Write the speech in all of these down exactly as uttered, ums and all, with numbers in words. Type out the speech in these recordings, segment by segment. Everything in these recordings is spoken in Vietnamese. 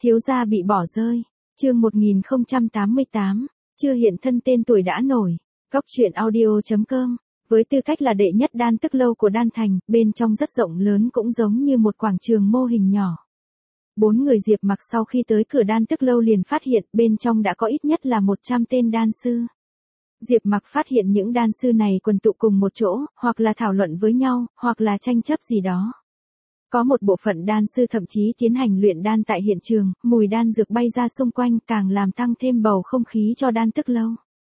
Thiếu gia bị bỏ rơi. Chương một nghìn không trăm tám mươi tám, chưa hiện thân tên tuổi đã nổi. Góc truyện audio chấm com. Với tư cách là đệ nhất đan tức lâu của Đan Thành, bên trong rất rộng lớn cũng giống như một quảng trường mô hình nhỏ. Bốn người Diệp Mặc sau khi tới cửa đan tức lâu liền phát hiện bên trong đã có ít nhất là một trăm tên đan sư. Diệp Mặc phát hiện những đan sư này quần tụ cùng một chỗ, hoặc là thảo luận với nhau, hoặc là tranh chấp gì đó. Có một bộ phận đan sư thậm chí tiến hành luyện đan tại hiện trường, mùi đan dược bay ra xung quanh càng làm tăng thêm bầu không khí cho đan tức lâu.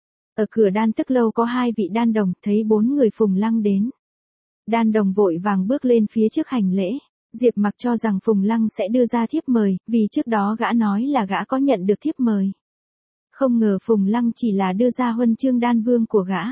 Ở cửa đan tức lâu có hai vị đan đồng, thấy bốn người Phùng Lăng đến. Đan đồng vội vàng bước lên phía trước hành lễ. Diệp Mặc cho rằng Phùng Lăng sẽ đưa ra thiếp mời, vì trước đó gã nói là gã có nhận được thiếp mời. Không ngờ Phùng Lăng chỉ là đưa ra huân chương đan vương của gã.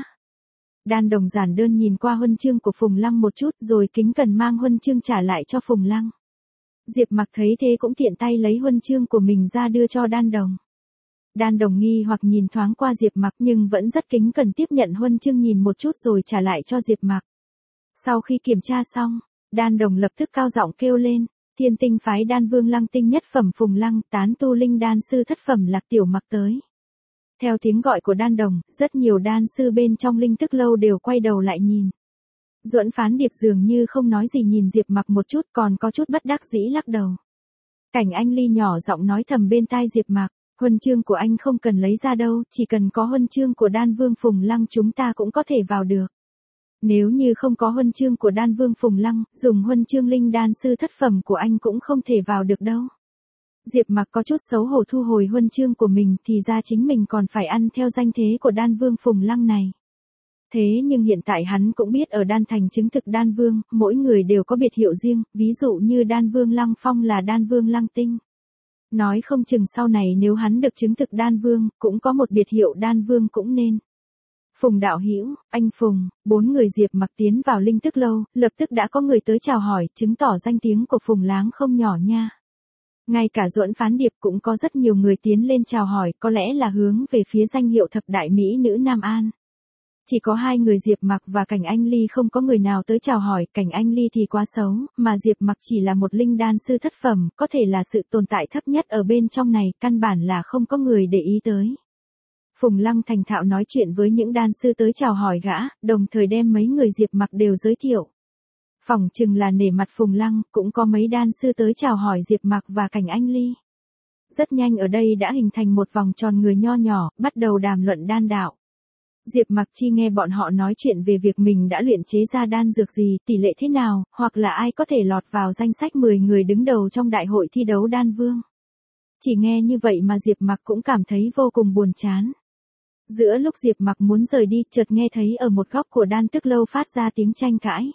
Đan đồng giản đơn nhìn qua huân chương của Phùng Lăng một chút rồi kính cẩn mang huân chương trả lại cho Phùng Lăng. Diệp Mặc thấy thế cũng tiện tay lấy huân chương của mình ra đưa cho đan đồng. Đan đồng nghi hoặc nhìn thoáng qua Diệp Mặc nhưng vẫn rất kính cẩn tiếp nhận huân chương nhìn một chút rồi trả lại cho Diệp Mặc. Sau khi kiểm tra xong, đan đồng lập tức cao giọng kêu lên, Thiên Tinh phái đan vương Lăng Tinh nhất phẩm Phùng Lăng, tán tu linh đan sư thất phẩm Lạc Tiểu Mặc tới. Theo tiếng gọi của đan đồng, rất nhiều đan sư bên trong linh tức lâu đều quay đầu lại nhìn. Duẫn Phán Điệp dường như không nói gì nhìn Diệp Mặc một chút còn có chút bất đắc dĩ lắc đầu. Cảnh Anh Ly nhỏ giọng nói thầm bên tai Diệp Mặc, huân chương của anh không cần lấy ra đâu, chỉ cần có huân chương của đan vương Phùng Lăng chúng ta cũng có thể vào được. Nếu như không có huân chương của đan vương Phùng Lăng, dùng huân chương linh đan sư thất phẩm của anh cũng không thể vào được đâu. Diệp Mặc có chút xấu hổ thu hồi huân chương của mình thì ra chính mình còn phải ăn theo danh thế của đan vương Phùng Lăng này. Thế nhưng hiện tại hắn cũng biết ở Đan Thành chứng thực đan vương, mỗi người đều có biệt hiệu riêng, ví dụ như đan vương Lăng Phong là đan vương Lăng Tinh. Nói không chừng sau này nếu hắn được chứng thực đan vương, cũng có một biệt hiệu đan vương cũng nên. Phùng đạo hữu, anh Phùng, bốn người Diệp Mặc tiến vào linh tức lâu, lập tức đã có người tới chào hỏi, chứng tỏ danh tiếng của Phùng Láng không nhỏ nha. Ngay cả Duẫn Phán Điệp cũng có rất nhiều người tiến lên chào hỏi, có lẽ là hướng về phía danh hiệu thập đại mỹ nữ Nam An. Chỉ có hai người Diệp Mặc và Cảnh Anh Ly không có người nào tới chào hỏi, Cảnh Anh Ly thì quá xấu, mà Diệp Mặc chỉ là một linh đan sư thất phẩm, có thể là sự tồn tại thấp nhất ở bên trong này, căn bản là không có người để ý tới. Phùng Lăng thành thạo nói chuyện với những đan sư tới chào hỏi gã, đồng thời đem mấy người Diệp Mặc đều giới thiệu. Phỏng chừng là nể mặt Phùng Lăng, cũng có mấy đan sư tới chào hỏi Diệp Mặc và Cảnh Anh Ly. Rất nhanh ở đây đã hình thành một vòng tròn người nho nhỏ, bắt đầu đàm luận đan đạo. Diệp Mặc chi nghe bọn họ nói chuyện về việc mình đã luyện chế ra đan dược gì, tỷ lệ thế nào, hoặc là ai có thể lọt vào danh sách mười người đứng đầu trong đại hội thi đấu đan vương. Chỉ nghe như vậy mà Diệp Mặc cũng cảm thấy vô cùng buồn chán. Giữa lúc Diệp Mặc muốn rời đi, chợt nghe thấy ở một góc của đan tức lâu phát ra tiếng tranh cãi.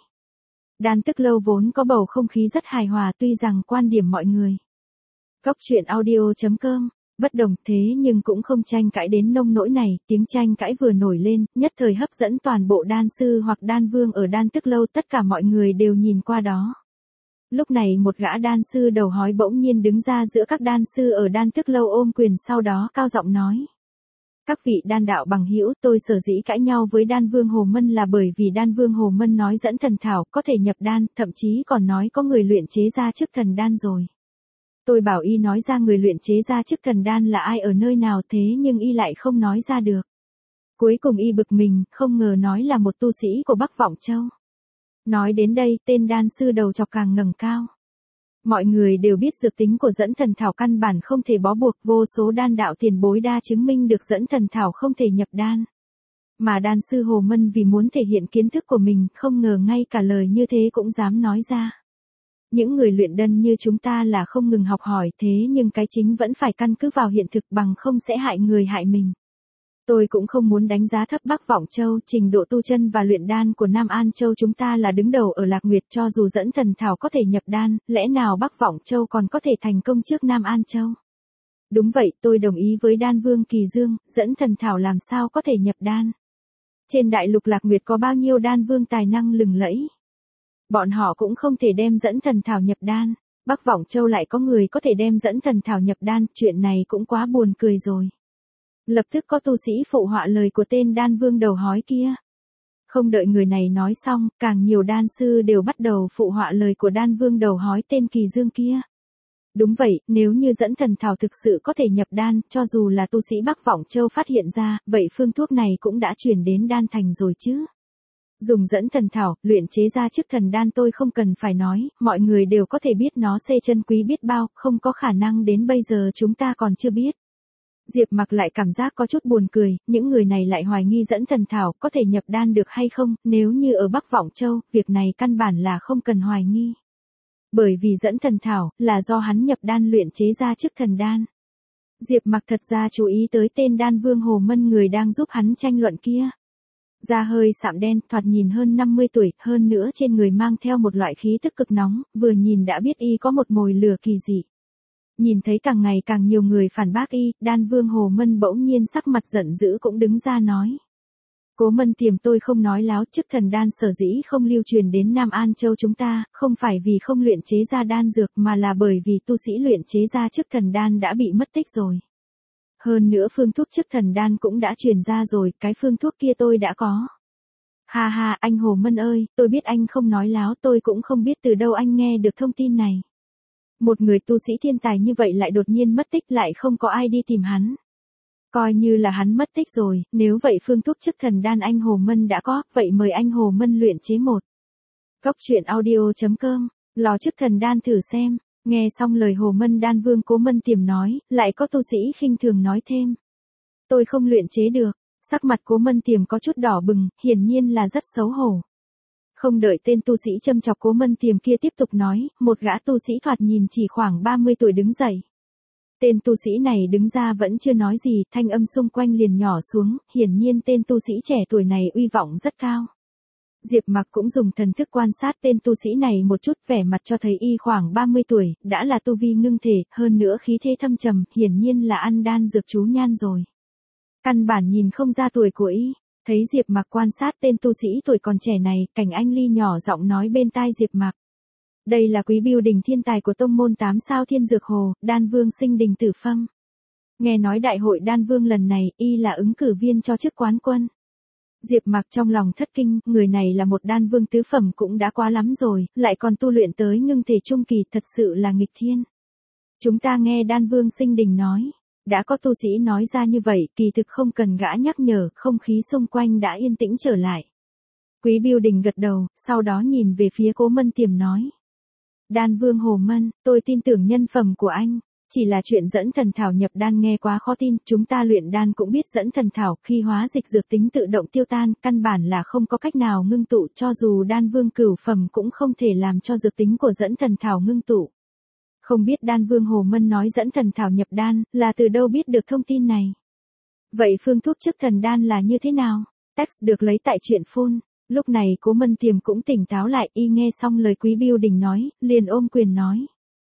Đan tức lâu vốn có bầu không khí rất hài hòa tuy rằng quan điểm mọi người. Góc truyện audio chấm com, bất đồng thế nhưng cũng không tranh cãi đến nông nỗi này, tiếng tranh cãi vừa nổi lên, nhất thời hấp dẫn toàn bộ đan sư hoặc đan vương ở đan tức lâu, tất cả mọi người đều nhìn qua đó. Lúc này một gã đan sư đầu hói bỗng nhiên đứng ra giữa các đan sư ở đan tức lâu ôm quyền sau đó cao giọng nói. Các vị đan đạo bằng hữu, tôi sở dĩ cãi nhau với đan vương Hồ Mân là bởi vì đan vương Hồ Mân nói dẫn thần thảo có thể nhập đan, thậm chí còn nói có người luyện chế ra chức thần đan rồi. Tôi bảo y nói ra người luyện chế ra chức thần đan là ai ở nơi nào thế nhưng y lại không nói ra được. Cuối cùng y bực mình, không ngờ nói là một tu sĩ của Bắc Vọng Châu. Nói đến đây, tên đan sư đầu chọc càng ngẩng cao. Mọi người đều biết dược tính của dẫn thần thảo căn bản không thể bó buộc, vô số đan đạo tiền bối đa chứng minh được dẫn thần thảo không thể nhập đan. Mà đan sư Hồ Mân vì muốn thể hiện kiến thức của mình, không ngờ ngay cả lời như thế cũng dám nói ra. Những người luyện đan như chúng ta là không ngừng học hỏi thế nhưng cái chính vẫn phải căn cứ vào hiện thực bằng không sẽ hại người hại mình. Tôi cũng không muốn đánh giá thấp Bắc Vọng Châu, trình độ tu chân và luyện đan của Nam An Châu chúng ta là đứng đầu ở Lạc Nguyệt, cho dù dẫn thần thảo có thể nhập đan, lẽ nào Bắc Vọng Châu còn có thể thành công trước Nam An Châu? Đúng vậy, tôi đồng ý với đan vương Kỳ Dương, dẫn thần thảo làm sao có thể nhập đan. Trên đại lục Lạc Nguyệt có bao nhiêu đan vương tài năng lừng lẫy. Bọn họ cũng không thể đem dẫn thần thảo nhập đan, Bắc Vọng Châu lại có người có thể đem dẫn thần thảo nhập đan, chuyện này cũng quá buồn cười rồi. Lập tức có tu sĩ phụ họa lời của tên đan vương đầu hói kia. Không đợi người này nói xong, càng nhiều đan sư đều bắt đầu phụ họa lời của đan vương đầu hói tên Kỳ Dương kia. Đúng vậy, nếu như dẫn thần thảo thực sự có thể nhập đan, cho dù là tu sĩ Bắc Vọng Châu phát hiện ra, vậy phương thuốc này cũng đã chuyển đến đan thành rồi chứ. Dùng dẫn thần thảo, luyện chế ra chức thần đan tôi không cần phải nói, mọi người đều có thể biết nó xê chân quý biết bao, không có khả năng đến bây giờ chúng ta còn chưa biết. Diệp Mặc lại cảm giác có chút buồn cười, những người này lại hoài nghi dẫn thần thảo có thể nhập đan được hay không, nếu như ở Bắc Vọng Châu, việc này căn bản là không cần hoài nghi. Bởi vì dẫn thần thảo, là do hắn nhập đan luyện chế ra chức thần đan. Diệp Mặc thật ra chú ý tới tên đan vương Hồ Mân người đang giúp hắn tranh luận kia. Da hơi sạm đen, thoạt nhìn hơn năm mươi tuổi, hơn nữa trên người mang theo một loại khí tức cực nóng, vừa nhìn đã biết y có một mồi lửa kỳ dị. Nhìn thấy càng ngày càng nhiều người phản bác y, đan vương Hồ Mân bỗng nhiên sắc mặt giận dữ cũng đứng ra nói. Cố Mân Tiềm, tôi không nói láo, chức thần đan sở dĩ không lưu truyền đến Nam An Châu chúng ta, không phải vì không luyện chế ra đan dược mà là bởi vì tu sĩ luyện chế ra chức thần đan đã bị mất tích rồi. Hơn nữa phương thuốc chức thần đan cũng đã truyền ra rồi, cái phương thuốc kia tôi đã có. Ha ha, anh Hồ Mân ơi, tôi biết anh không nói láo, tôi cũng không biết từ đâu anh nghe được thông tin này. Một người tu sĩ thiên tài như vậy lại đột nhiên mất tích, lại không có ai đi tìm hắn. Coi như là hắn mất tích rồi, nếu vậy phương thuốc chức thần đan anh Hồ Mân đã có, vậy mời anh Hồ Mân luyện chế một. Góc truyện audio chấm com, lò chức thần đan thử xem. Nghe xong lời Hồ Mân đan vương Cố Mân Tiềm nói, lại có tu sĩ khinh thường nói thêm. Tôi không luyện chế được, sắc mặt Cố Mân Tiềm có chút đỏ bừng, hiển nhiên là rất xấu hổ. Không đợi tên tu sĩ châm chọc Cố Mân Tiềm kia tiếp tục nói, một gã tu sĩ thoạt nhìn chỉ khoảng ba mươi tuổi đứng dậy. Tên tu sĩ này đứng ra vẫn chưa nói gì, thanh âm xung quanh liền nhỏ xuống, hiển nhiên tên tu sĩ trẻ tuổi này uy vọng rất cao. Diệp Mặc cũng dùng thần thức quan sát tên tu sĩ này một chút, vẻ mặt cho thấy y khoảng ba mươi tuổi, đã là tu vi ngưng thể, hơn nữa khí thế thâm trầm, hiển nhiên là ăn đan dược chú nhan rồi. Căn bản nhìn không ra tuổi của y, thấy Diệp Mặc quan sát tên tu sĩ tuổi còn trẻ này, Cảnh Anh Ly nhỏ giọng nói bên tai Diệp Mặc. Đây là Quý Bưu Đình thiên tài của tông môn tám sao Thiên Dược Hồ, Đan Vương Sinh Đình Tử Phâm. Nghe nói đại hội Đan Vương lần này, y là ứng cử viên cho chức quán quân. Diệp Mặc trong lòng thất kinh, người này là một đan vương tứ phẩm cũng đã quá lắm rồi, lại còn tu luyện tới ngưng thể trung kỳ, thật sự là nghịch thiên. Chúng ta nghe đan vương Sinh Đình nói, đã có tu sĩ nói ra như vậy, kỳ thực không cần gã nhắc nhở, không khí xung quanh đã yên tĩnh trở lại. Quý Bưu Đình gật đầu, sau đó nhìn về phía Cố Mân Tiềm nói. Đan vương Hồ Mân, tôi tin tưởng nhân phẩm của anh. Chỉ là chuyện dẫn thần thảo nhập đan nghe quá khó tin, chúng ta luyện đan cũng biết dẫn thần thảo khi hóa dịch dược tính tự động tiêu tan, căn bản là không có cách nào ngưng tụ, cho dù đan vương cửu phẩm cũng không thể làm cho dược tính của dẫn thần thảo ngưng tụ. Không biết đan vương Hồ Mân nói dẫn thần thảo nhập đan, là từ đâu biết được thông tin này? Vậy phương thuốc chức thần đan là như thế nào? Text được lấy tại truyện phun. Lúc này Cố Mân Tiềm cũng tỉnh táo lại, y nghe xong lời Quý Bưu Đình nói, liền ôm quyền nói.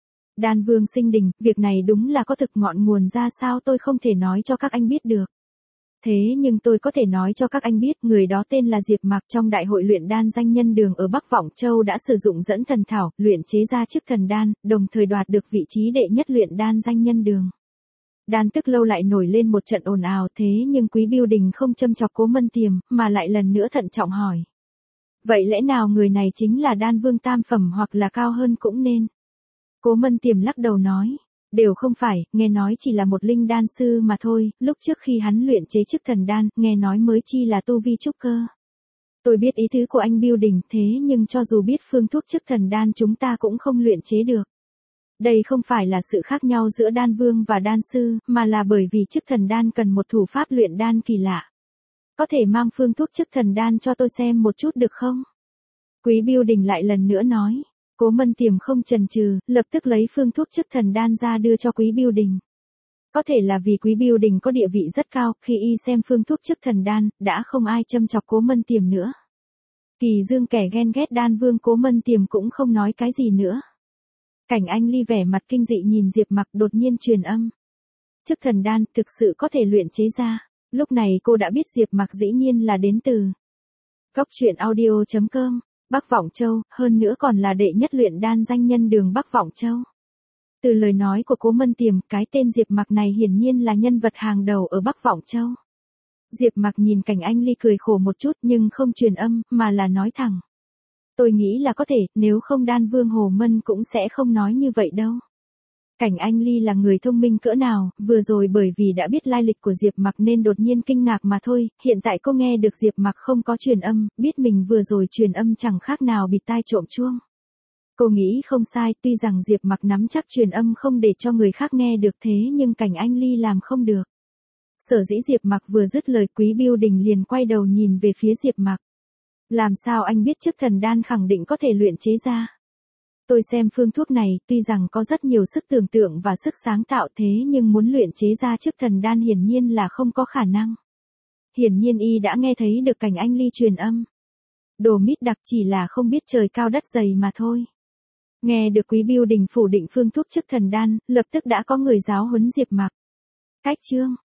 Đan Vương Sinh Đình, việc này đúng là có thực, ngọn nguồn ra sao tôi không thể nói cho các anh biết được. Thế nhưng tôi có thể nói cho các anh biết, người đó tên là Diệp Mặc, trong đại hội luyện đan danh nhân đường ở Bắc Vọng Châu đã sử dụng dẫn thần thảo, luyện chế ra chức thần đan, đồng thời đoạt được vị trí đệ nhất luyện đan danh nhân đường. Đan Tức Lâu lại nổi lên một trận ồn ào, thế nhưng Quý Bưu Đình không châm chọc Cố Mân Tiềm, mà lại lần nữa thận trọng hỏi. Vậy lẽ nào người này chính là đan vương tam phẩm hoặc là cao hơn cũng nên? Cố Mân Tiềm lắc đầu nói, đều không phải, nghe nói chỉ là một linh đan sư mà thôi, lúc trước khi hắn luyện chế chức thần đan, nghe nói mới chi là tu vi trúc cơ. Tôi biết ý tứ của anh Bưu Đình, thế nhưng cho dù biết phương thuốc chức thần đan chúng ta cũng không luyện chế được. Đây không phải là sự khác nhau giữa đan vương và đan sư, mà là bởi vì chức thần đan cần một thủ pháp luyện đan kỳ lạ. Có thể mang phương thuốc chức thần đan cho tôi xem một chút được không? Quý Bưu Đình lại lần nữa nói. Cố Mân Tiềm không chần chừ, lập tức lấy phương thuốc chức thần đan ra đưa cho Quý Bưu Đình. Có thể là vì Quý Bưu Đình có địa vị rất cao, khi y xem phương thuốc chức thần đan, đã không ai châm chọc Cố Mân Tiềm nữa. Kỳ Dương kẻ ghen ghét đan vương Cố Mân Tiềm cũng không nói cái gì nữa. Cảnh Anh Ly vẻ mặt kinh dị nhìn Diệp Mặc đột nhiên truyền âm. Chức thần đan thực sự có thể luyện chế ra. Lúc này cô đã biết Diệp Mặc dĩ nhiên là đến từ góc truyện audio chấm com. Bắc Vọng Châu, hơn nữa còn là đệ nhất luyện đan danh nhân đường Bắc Vọng Châu. Từ lời nói của Cố Mân Tiềm, cái tên Diệp Mặc này hiển nhiên là nhân vật hàng đầu ở Bắc Vọng Châu. Diệp Mặc nhìn Cảnh Anh Ly cười khổ một chút nhưng không truyền âm, mà là nói thẳng. Tôi nghĩ là có thể, nếu không đan vương Hồ Mân cũng sẽ không nói như vậy đâu. Cảnh Anh Ly là người thông minh cỡ nào, vừa rồi bởi vì đã biết lai lịch của Diệp Mặc nên đột nhiên kinh ngạc mà thôi, hiện tại cô nghe được Diệp Mặc không có truyền âm, biết mình vừa rồi truyền âm chẳng khác nào bịt tai trộm chuông. Cô nghĩ không sai, tuy rằng Diệp Mặc nắm chắc truyền âm không để cho người khác nghe được thế nhưng Cảnh Anh Ly làm không được. Sở dĩ Diệp Mặc vừa dứt lời Quý Bưu Đình liền quay đầu nhìn về phía Diệp Mặc. Làm sao anh biết chức thần đan khẳng định có thể luyện chế ra? Tôi xem phương thuốc này, tuy rằng có rất nhiều sức tưởng tượng và sức sáng tạo thế nhưng muốn luyện chế ra chức thần đan hiển nhiên là không có khả năng. Hiển nhiên y đã nghe thấy được Cảnh Anh Ly truyền âm. Đồ mít đặc chỉ là không biết trời cao đất dày mà thôi. Nghe được Quý Bưu Đình phủ định phương thuốc chức thần đan, lập tức đã có người giáo huấn Diệp Mặc. Cách chương